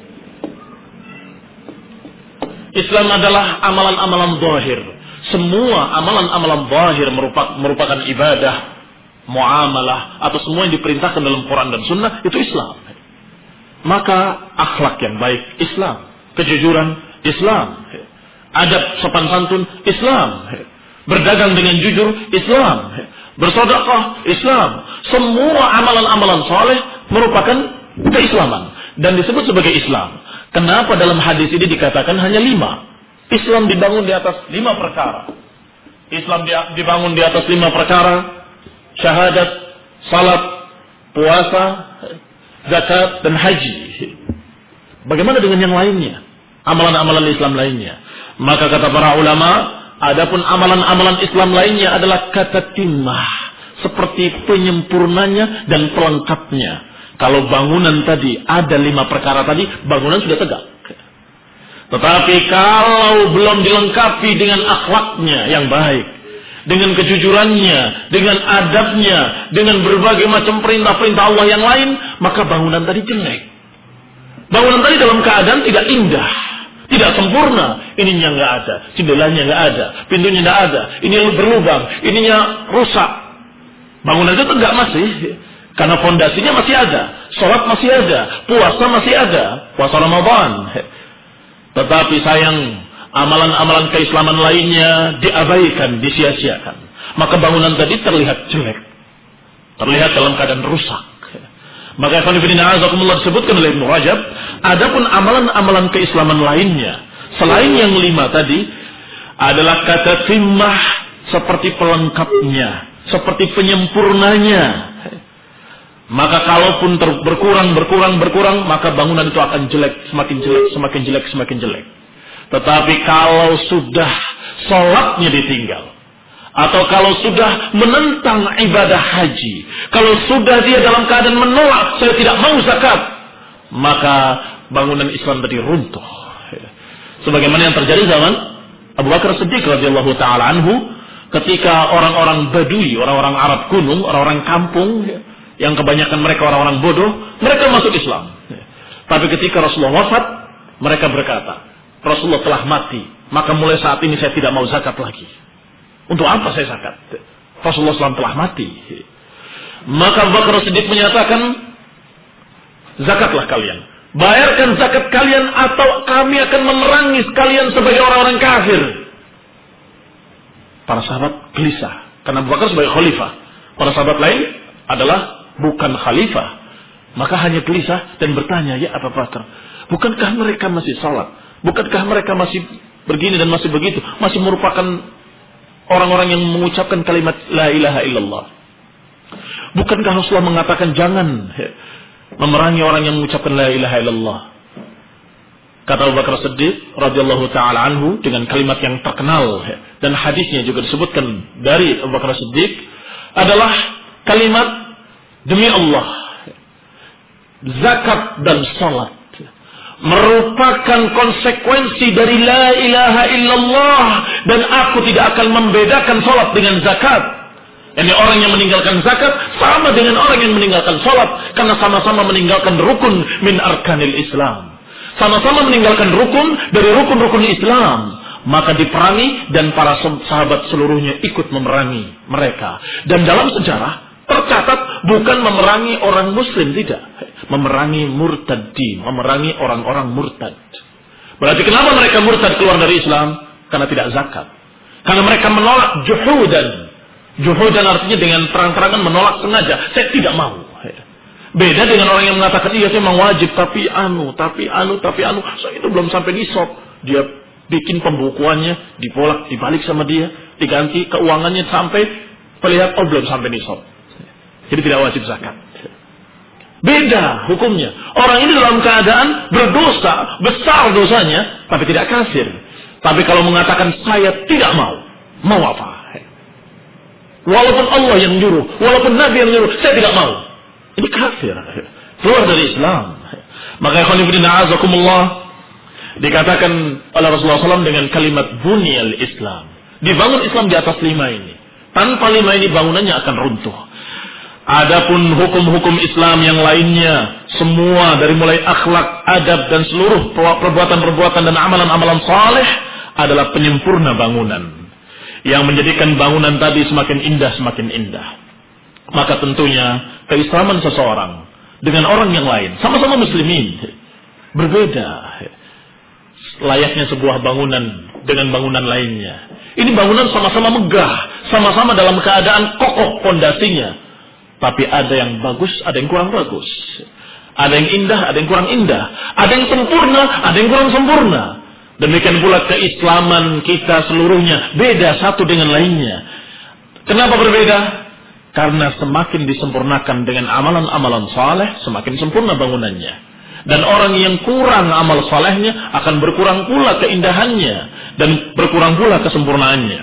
Islam adalah amalan-amalan zahir. Semua amalan-amalan zahir merupakan, merupakan ibadah, muamalah, atau semua yang diperintahkan dalam Quran dan Sunnah itu Islam. Maka akhlak yang baik Islam, kejujuran Islam, adab sopan santun Islam, berdagang dengan jujur Islam, bersedekah Islam. Semua amalan-amalan saleh merupakan keislaman dan disebut sebagai Islam. Kenapa dalam hadis ini dikatakan hanya lima? Islam dibangun di atas lima perkara. Islam dibangun di atas lima perkara: syahadat, salat, puasa, zakat, dan haji. Bagaimana dengan yang lainnya? Amalan-amalan Islam lainnya. Maka kata para ulama, adapun amalan-amalan Islam lainnya adalah kata timah, seperti penyempurnanya dan pelengkapnya. Kalau bangunan tadi ada lima perkara tadi, bangunan sudah tegak. Tetapi kalau belum dilengkapi dengan akhlaknya yang baik, dengan kejujurannya, dengan adabnya, dengan berbagai macam perintah-perintah Allah yang lain, maka bangunan tadi jelek. Bangunan tadi dalam keadaan tidak indah, tidak sempurna. Ininya nggak ada, jendelanya nggak ada, pintunya nggak ada, ini berlubang, ininya rusak. Bangunan itu tegak masih, Karena fondasinya masih ada, sholat masih ada, puasa masih ada, puasa Ramadan. Tetapi sayang, amalan-amalan keislaman lainnya diabaikan, disia-siakan. Maka bangunan tadi terlihat jelek, terlihat dalam keadaan rusak. Maka ikhwan fillah azakumullah disebutkan oleh Ibnu Rajab, adapun amalan-amalan keislaman lainnya selain yang lima tadi adalah kata timmah seperti pelengkapnya, seperti penyempurnanya. Maka kalaupun ter- berkurang, berkurang, berkurang, maka bangunan itu akan jelek, semakin jelek, semakin jelek, semakin jelek. Tetapi kalau sudah sholatnya ditinggal, atau kalau sudah menentang ibadah haji, kalau sudah dia dalam keadaan menolak, saya tidak mau zakat, maka bangunan Islam tadi runtuh. Sebagaimana yang terjadi zaman Abu Bakar Siddiq radhiyallahu taala anhu, ketika orang-orang Badui, orang-orang Arab gunung, orang-orang kampung, yang kebanyakan mereka orang-orang bodoh, mereka masuk Islam. Tapi ketika Rasulullah wafat, mereka berkata, Rasulullah telah mati, maka mulai saat ini saya tidak mau zakat lagi. Untuk apa saya zakat? Rasulullah shallallahu alaihi wasallam telah mati. Maka Abu Bakar Siddiq menyatakan, zakatlah kalian. Bayarkan zakat kalian atau kami akan memerangi kalian sebagai orang-orang kafir. Para sahabat gelisah, karena Abu Bakar sebagai khalifah. Para sahabat lain adalah bukan khalifah. Maka hanya gelisah dan bertanya, ya Abu Bakar, bukankah mereka masih salat? Bukankah mereka masih begini dan masih begitu? Masih merupakan orang-orang yang mengucapkan kalimat la ilaha illallah. Bukankah Rasulullah mengatakan jangan memerangi orang yang mengucapkan la ilaha illallah? Kata Abu Bakar Siddiq radhiyallahu taala anhu dengan kalimat yang terkenal dan hadisnya juga disebutkan dari Abu Bakar Siddiq adalah kalimat demi Allah, zakat dan salat merupakan konsekuensi dari la ilaha illallah, dan aku tidak akan membedakan salat dengan zakat. Ini orang yang meninggalkan zakat sama dengan orang yang meninggalkan salat, karena sama-sama meninggalkan rukun min arkanil Islam. Sama-sama meninggalkan rukun dari rukun-rukun Islam. Maka diperangi dan para sahabat seluruhnya ikut memerangi mereka. Dan dalam sejarah tercatat bukan memerangi orang muslim, tidak. Memerangi murtadin, memerangi orang-orang murtad. Berarti kenapa mereka murtad keluar dari Islam? Karena tidak zakat. Karena mereka menolak juhudan. Juhudan artinya dengan terang-terangan menolak sengaja. Saya tidak mau. Beda dengan orang yang mengatakan, iya saya memang wajib, tapi anu, tapi anu, tapi anu. Saya itu belum sampai nisab. Dia bikin pembukuannya, dipolak, dibalik sama dia, diganti keuangannya sampai terlihat, oh belum sampai nisab. Jadi tidak wajib zakat. Beda hukumnya. Orang ini dalam keadaan berdosa, besar dosanya, tapi tidak kafir. Tapi kalau mengatakan saya tidak mau, mau apa? Walaupun Allah yang menyuruh, walaupun Nabi yang menyuruh, saya tidak mau. Ini kafir, keluar dari Islam. Maka ikhwan fillah azakumullah, dikatakan oleh Rasulullah shallallahu alaihi wasallam dengan kalimat bunyal Islam. Dibangun Islam di atas lima ini. Tanpa lima ini bangunannya akan runtuh. Adapun hukum-hukum Islam yang lainnya, semua dari mulai akhlak, adab dan seluruh perbuatan-perbuatan dan amalan-amalan saleh adalah penyempurna bangunan yang menjadikan bangunan tadi semakin indah, semakin indah. Maka tentunya keislaman seseorang dengan orang yang lain, sama-sama muslimin, berbeda. Layaknya sebuah bangunan dengan bangunan lainnya. Ini bangunan sama-sama megah, sama-sama dalam keadaan kokoh pondasinya. Tapi ada yang bagus, ada yang kurang bagus. Ada yang indah, ada yang kurang indah. Ada yang sempurna, ada yang kurang sempurna. Demikian pula keislaman kita seluruhnya beda satu dengan lainnya. Kenapa berbeda? Karena semakin disempurnakan dengan amalan-amalan saleh, semakin sempurna bangunannya. Dan orang yang kurang amal salehnya akan berkurang pula keindahannya dan berkurang pula kesempurnaannya.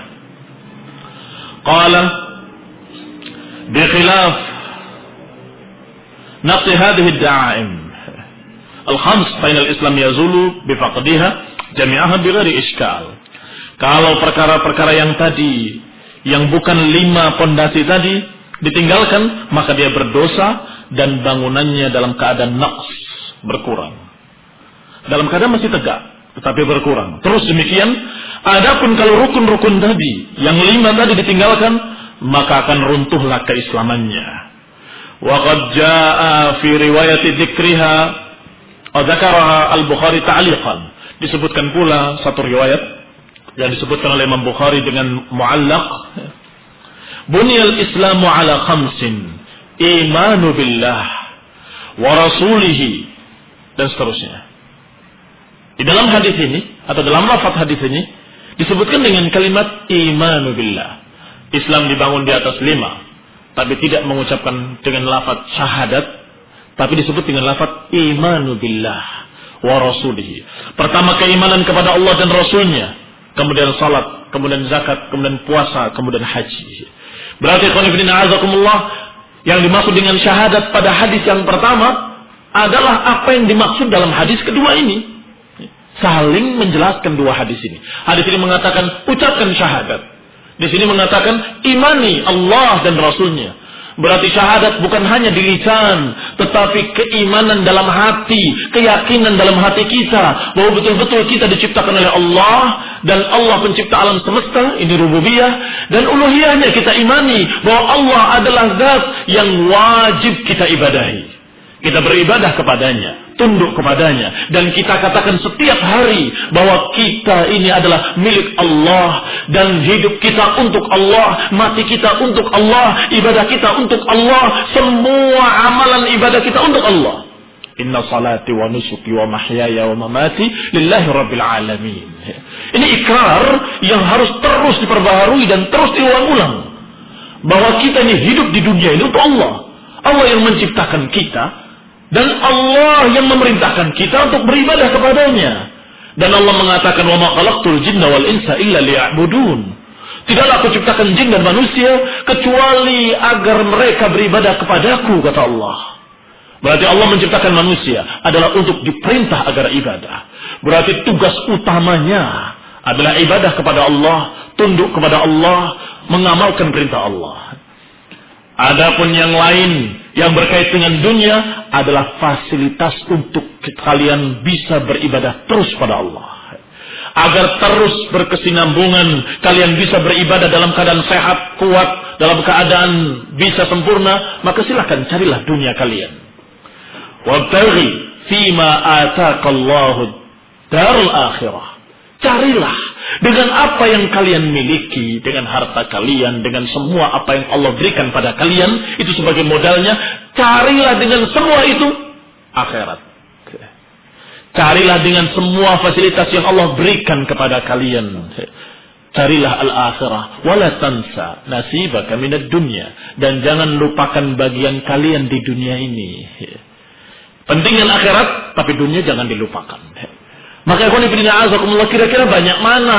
Qala bi khilaf nafsi hadhihi ad-da'aim al-khams bain al-islam yazulu bi faqdiha jami'aha bi ghairi iskal. Kalau perkara-perkara yang tadi yang bukan lima pondasi tadi ditinggalkan, maka dia berdosa dan bangunannya dalam keadaan naqs, berkurang. Dalam keadaan masih tegak, tetapi berkurang. Terus demikian, adapun kalau rukun-rukun tadi, yang lima tadi ditinggalkan, maka akan runtuhlah keislamannya. Wa qad jaa fi riwayat dzikriha atau dzakaraha Al-Bukhari ta'liqan. Disebutkan pula satu riwayat yang disebutkan oleh Imam Bukhari dengan mu'allaq. Bunyal Islamu ala khamsin, imanu billah wa rasulihi, dan seterusnya. Di dalam hadis ini atau dalam lafaz hadis ini disebutkan dengan kalimat imanu billah. Islam dibangun di atas lima, tapi tidak mengucapkan dengan lafaz syahadat, tapi disebut dengan lafaz imanu billah wa rasulihi. Pertama keimanan kepada Allah dan Rasulnya, kemudian salat, kemudian zakat, kemudian puasa, kemudian haji. Berarti azakumullah, yang dimaksud dengan syahadat pada hadis yang pertama adalah apa yang dimaksud dalam hadis kedua ini. Saling menjelaskan dua hadis ini. Hadis ini mengatakan ucapkan syahadat. Di sini mengatakan imani Allah dan Rasulnya. Berarti syahadat bukan hanya di lisan, tetapi keimanan dalam hati, keyakinan dalam hati kita bahwa betul-betul kita diciptakan oleh Allah dan Allah pencipta alam semesta, ini rububiyah, dan uluhiyahnya kita imani bahwa Allah adalah zat yang wajib kita ibadahi. Kita beribadah kepadanya, tunduk kepadanya, dan kita katakan setiap hari bahwa kita ini adalah milik Allah, dan hidup kita untuk Allah, mati kita untuk Allah, ibadah kita untuk Allah, semua amalan ibadah kita untuk Allah. Inna salati wa nusuki wa mahyaya wa mamati lillahi rabbil alamin. Ini ikrar yang harus terus diperbaharui dan terus diulang-ulang, bahwa kita ini hidup di dunia ini untuk Allah. Allah yang menciptakan kita, dan Allah yang memerintahkan kita untuk beribadah kepadanya. Dan Allah mengatakan, wa ma khalaqtul jinna wal insa illa liya'budun. Tidaklah aku ciptakan jin dan manusia kecuali agar mereka beribadah kepadaku, kata Allah. Berarti Allah menciptakan manusia adalah untuk diperintah agar ibadah. Berarti tugas utamanya adalah ibadah kepada Allah, tunduk kepada Allah, mengamalkan perintah Allah. Adapun yang lain yang berkait dengan dunia adalah fasilitas untuk kalian bisa beribadah terus pada Allah. Agar terus berkesinambungan, kalian bisa beribadah dalam keadaan sehat, kuat, dalam keadaan bisa sempurna, maka silakan carilah dunia kalian. Wabtaghi fima ataqallahu darul akhirah. Carilah dengan apa yang kalian miliki, dengan harta kalian, dengan semua apa yang Allah berikan pada kalian, itu sebagai modalnya. Carilah dengan semua itu akhirat. Carilah dengan semua fasilitas yang Allah berikan kepada kalian. Carilah al-akhirah. Wala tansa nasibaka minad dunya. Dan jangan lupakan bagian kalian di dunia ini. Pentingnya akhirat, tapi dunia jangan dilupakan. Maka kira-kira banyak mana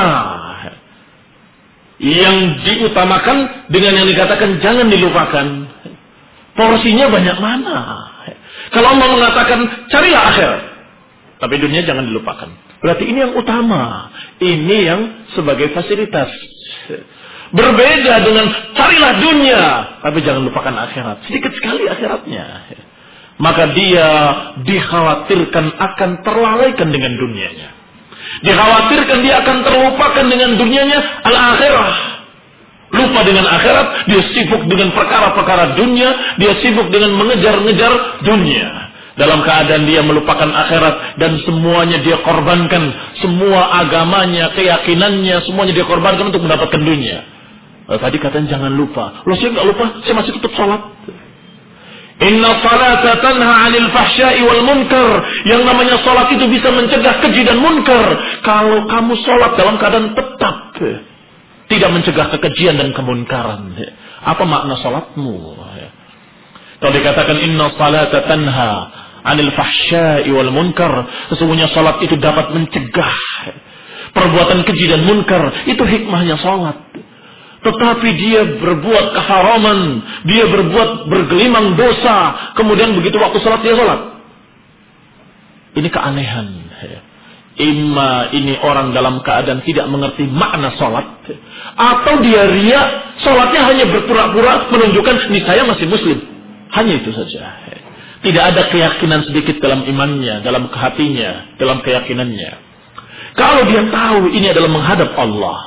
yang diutamakan dengan yang dikatakan jangan dilupakan? Porsinya banyak mana? Kalau Allah mengatakan carilah akhirat, tapi dunia jangan dilupakan, berarti ini yang utama. Ini yang sebagai fasilitas. Berbeda dengan carilah dunia, tapi jangan lupakan akhirat. Sedikit sekali akhiratnya. Maka dia dikhawatirkan akan terlalaikan dengan dunianya. Dikhawatirkan dia akan terlupakan dengan dunianya, al-akhirah. Lupa dengan akhirat, dia sibuk dengan perkara-perkara dunia, dia sibuk dengan mengejar-ngejar dunia. Dalam keadaan dia melupakan akhirat dan semuanya dia korbankan, semua agamanya, keyakinannya, semuanya dia korbankan untuk mendapatkan dunia. Tadi katanya jangan lupa. Loh saya nggak lupa, saya masih tetap sholat. Inna salata tanha 'anil fahsya'i wal munkar. Yang namanya salat itu bisa mencegah keji dan munkar. Kalau kamu salat dalam keadaan tetap tidak mencegah kekejian dan kemunkaran, apa makna salatmu? Kalau dikatakan inna salata tanha 'anil fahsya'i wal munkar, sesungguhnya salat itu dapat mencegah perbuatan keji dan munkar. Itu hikmahnya salat. Tetapi dia berbuat keharaman, dia berbuat bergelimang dosa, kemudian begitu waktu salat dia salat. Ini keanehan. Imma ini orang dalam keadaan tidak mengerti makna salat, atau dia riya, salatnya hanya berpura-pura menunjukkan ini saya masih muslim. Hanya itu saja. Tidak ada keyakinan sedikit dalam imannya, dalam hatinya, dalam keyakinannya. Kalau dia tahu ini adalah menghadap Allah,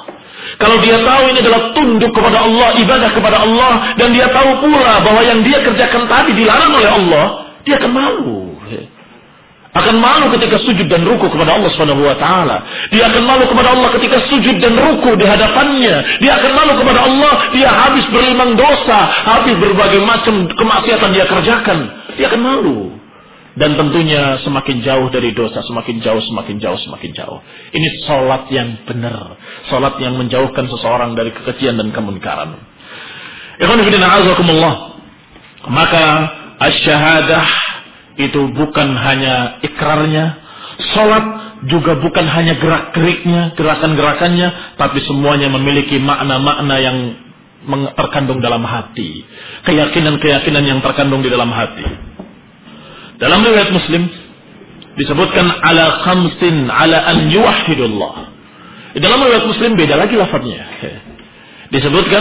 Kalau dia tahu ini adalah tunduk kepada Allah, ibadah kepada Allah, dan dia tahu pula bahwa yang dia kerjakan tadi dilarang oleh Allah, dia akan malu. Akan malu ketika sujud dan ruku kepada Allah Subhanahu wa taala. Dia akan malu kepada Allah ketika sujud dan ruku di hadapannya. Dia akan malu kepada Allah, dia habis berlimang dosa, habis berbagai macam kemaksiatan dia kerjakan. Dia akan malu. Dan tentunya semakin jauh dari dosa, semakin jauh, semakin jauh, semakin jauh. Ini salat yang benar, salat yang menjauhkan seseorang dari kekejian dan kemunkaran. Ikhwan fillah a'azakumullah. Maka asy-syahadah itu bukan hanya ikrarnya, salat juga bukan hanya gerak-geriknya, gerakan-gerakannya, tapi semuanya memiliki makna-makna yang terkandung dalam hati, keyakinan-keyakinan yang terkandung di dalam hati. Dalam riwayat Muslim disebutkan ala khamsin ala an yuwahhidullah. Di dalam riwayat Muslim beda lagi lafadznya. Disebutkan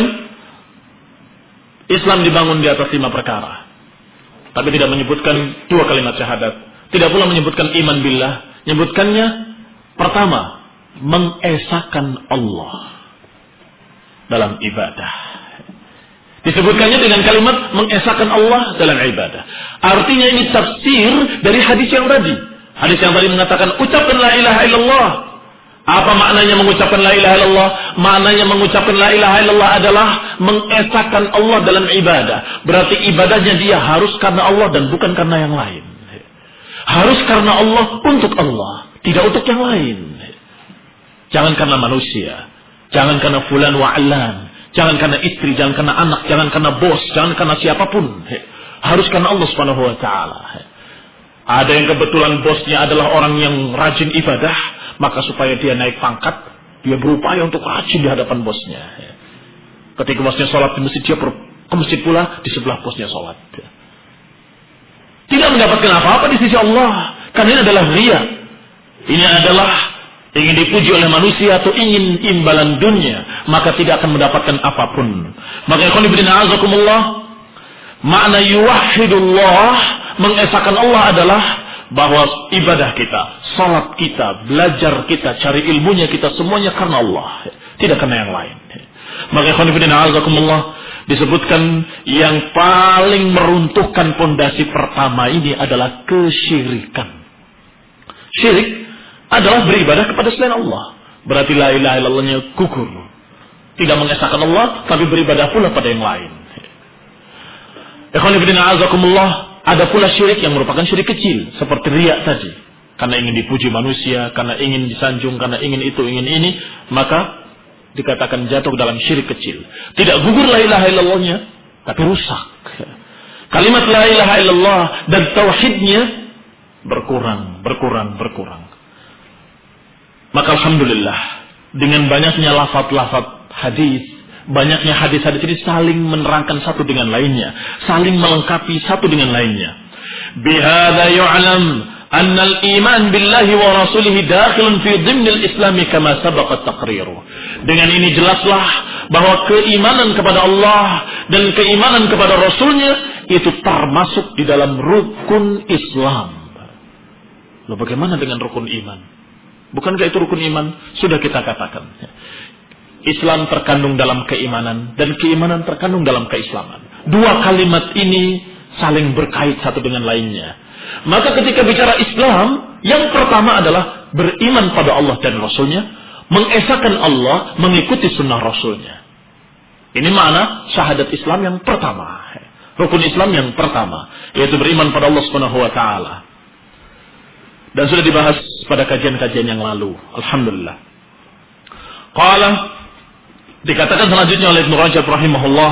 Islam dibangun di atas lima perkara. Tapi tidak menyebutkan dua kalimat syahadat. Tidak pula menyebutkan iman billah. Menyebutkannya pertama, mengesahkan Allah dalam ibadah. Disebutkannya dengan kalimat mengesahkan Allah dalam ibadah. Artinya ini tafsir dari hadis yang tadi. Hadis yang tadi mengatakan ucapkan la ilaha illallah. Apa maknanya mengucapkan la ilaha illallah? Maknanya mengucapkan la ilaha illallah adalah mengesahkan Allah dalam ibadah. Berarti ibadahnya dia harus karena Allah dan bukan karena yang lain. Harus karena Allah, untuk Allah, tidak untuk yang lain. Jangan karena manusia, jangan karena fulan wa alan, jangan karena istri, jangan karena anak, jangan karena bos, jangan karena siapapun. Harus karena Allah Subhanahu wa taala. Ada yang kebetulan bosnya adalah orang yang rajin ibadah, maka supaya dia naik pangkat, dia berupaya untuk rajin di hadapan bosnya. Ketika bosnya sholat di masjid, dia ke masjid pula, di sebelah bosnya sholat. Tidak mendapatkan apa-apa di sisi Allah, karena ini adalah riya. Ini adalah ingin dipuji oleh manusia atau ingin imbalan dunia, maka tidak akan mendapatkan apapun. Maka ikhwan fillah a'azakumullah, makna yuwahhidullah, mengesahkan Allah adalah bahwa ibadah kita, salat kita, belajar kita, cari ilmunya kita, semuanya karena Allah, tidak karena yang lain. Maka ikhwan fillah a'azakumullah, disebutkan yang paling meruntuhkan pondasi pertama ini adalah kesyirikan. Syirik adalah beribadah kepada selain Allah. Berarti la ilaha illallahnya gugur. Tidak mengesahkan Allah, tapi beribadah pula pada yang lain. Ikhwan fillah a'azakumullah, ada pula syirik yang merupakan syirik kecil, seperti riya tadi. Karena ingin dipuji manusia, karena ingin disanjung, karena ingin itu, ingin ini, maka dikatakan jatuh dalam syirik kecil. Tidak gugur la ilaha illallahnya, tapi rusak. Kalimat la ilaha illallah dan tauhidnya berkurang, berkurang, berkurang. Maka alhamdulillah, dengan banyaknya lafaz-lafaz hadis, banyaknya hadis-hadis ini saling menerangkan satu dengan lainnya, saling melengkapi satu dengan lainnya. Bihadza yu'lam anna al-iman billahi wa rasulihi dakhilun fi dhimn al-islam kama sabaqa taqriru. Dengan ini jelaslah bahwa keimanan kepada Allah dan keimanan kepada Rasulnya itu termasuk di dalam rukun Islam. Loh, bagaimana dengan rukun iman? Bukankah itu rukun iman? Sudah kita katakan. Islam terkandung dalam keimanan dan keimanan terkandung dalam keislaman. Dua kalimat ini saling berkait satu dengan lainnya. Maka ketika bicara Islam, yang pertama adalah beriman pada Allah dan Rasulnya, mengesahkan Allah, mengikuti sunnah Rasulnya. Ini makna syahadat Islam yang pertama, rukun Islam yang pertama, yaitu beriman pada Allah Subhanahu wa taala. Dan sudah dibahas pada kajian-kajian yang lalu. Alhamdulillah. Qala, dikatakan selanjutnya oleh Ibnu Rajab rahimahullah,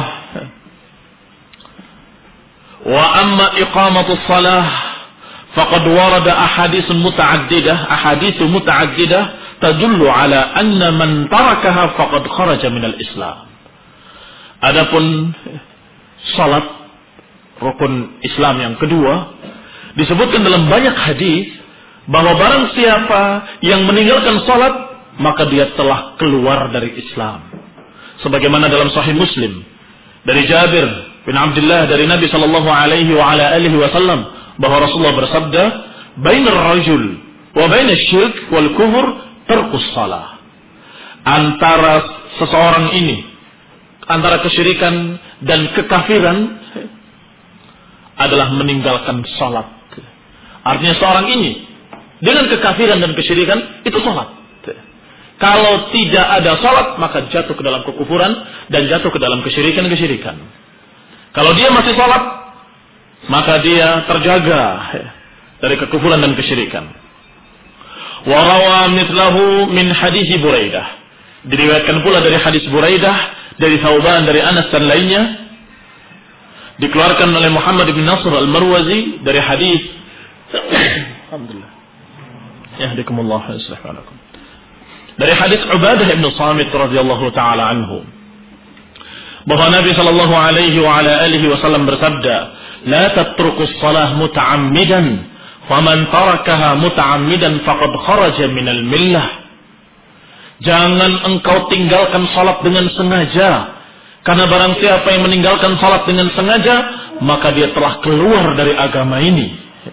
wa amma iqamatus salah faqad warada ahaditsun muta'addidah ahaditsu muta'addidah tadullu ala anna man tarakaha faqad kharaja minal Islam. Adapun salat, rukun Islam yang kedua, disebutkan dalam banyak hadis bahwa barang siapa yang meninggalkan salat, maka dia telah keluar dari Islam. Sebagaimana dalam Sahih Muslim dari Jabir bin Abdullah dari Nabi sallallahu alaihi wa ala alihi wasallam bahwa Rasulullah bersabda, "Bainar rajul wa bainasy syirk wal kufur tarkus shalah." Antara seseorang ini antara kesyirikan dan kekafiran adalah meninggalkan salat. Artinya seorang ini dengan kekafiran dan kesyirikan itu salat. Kalau tidak ada salat maka jatuh ke dalam kekufuran dan jatuh ke dalam kesyirikan-kesyirikan. Kalau dia masih salat maka dia terjaga dari kekufuran dan kesyirikan. Wa rawa mithlahu min hadis Buraidah. Diriwayatkan pula dari hadis Buraidah, dari Thauban, dari Anas dan lainnya. Dikeluarkan oleh Muhammad bin Nasr al-Marwazi dari hadis Alhamdulillah. Yahdikumullah wa yuslih balakum. Dari hadis Ubadah bin Samit radhiyallahu taala anhu. Bahwa Nabi sallallahu alaihi wa ala alihi wasallam bersabda, لا تتركوا الصلاة متعمدا فمن تركها متعمدا فقد خرج من الملة. Jangan engkau tinggalkan salat dengan sengaja, karena barang siapa yang meninggalkan salat dengan sengaja maka dia telah keluar dari agama ini.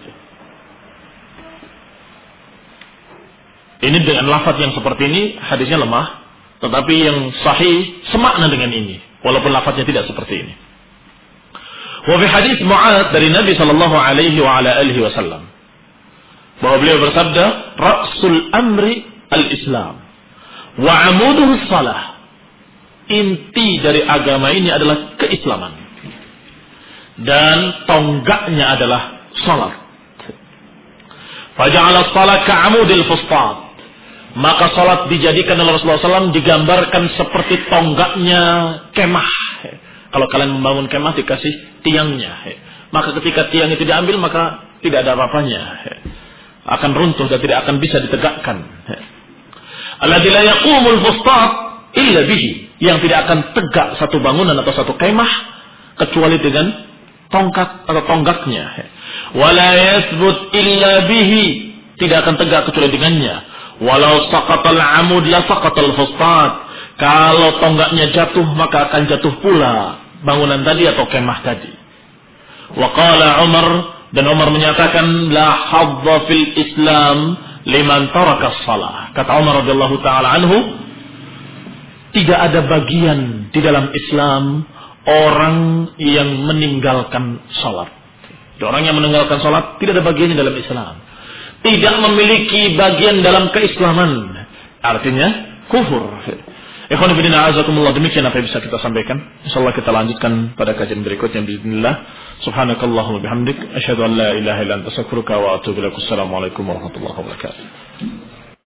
Ini dengan lafaz yang seperti ini hadisnya lemah, tetapi yang sahih semakna dengan ini walaupun lafaznya tidak seperti ini. Wa fi hadis Mu'adz dari Nabi sallallahu alaihi wa ala alihi wasallam bahwa beliau bersabda, ra'sul amri al-Islam wa 'amuduhu shalah. Inti dari agama ini adalah keislaman dan tonggaknya adalah salat. Faja'ala shalah ka'amudil fustat. Maka salat dijadikan oleh Rasulullah sallallahu alaihi wasallam digambarkan seperti tonggaknya kemah. Kalau kalian membangun kemah dikasih tiangnya, maka ketika tiang itu diambil maka tidak ada apa-apanya, akan runtuh dan tidak akan bisa ditegakkan. Alladzi la yaqumul fustat illa bihi, yang tidak akan tegak satu bangunan atau satu kemah kecuali dengan tongkat atau tonggaknya. Wala yathbut illa bihi, tidak akan tegak kecuali dengannya. Walau saqatal amud la saqatal fustat, kalau tonggaknya jatuh maka akan jatuh pula bangunan tadi atau kemah tadi. Wa qala Umar, dan Umar menyatakan la hadza fil Islam liman taraka shalah. Kata Umar radhiyallahu taala anhu, tidak ada bagian di dalam Islam orang yang meninggalkan salat. Orang yang meninggalkan salat tidak ada bagiannya dalam Islam. Tidak memiliki bagian dalam keislaman. Artinya kufur. Ikhwan fillah azakumullah, demikian apa yang bisa kita sampaikan. Insyaallah kita lanjutkan pada kajian berikutnya bismillah. Subhanakallahumma bihamdik asyhadu an la ilaha illa anta astaghfiruka wa atubu ilaik. Assalamualaikum warahmatullahi wabarakatuh.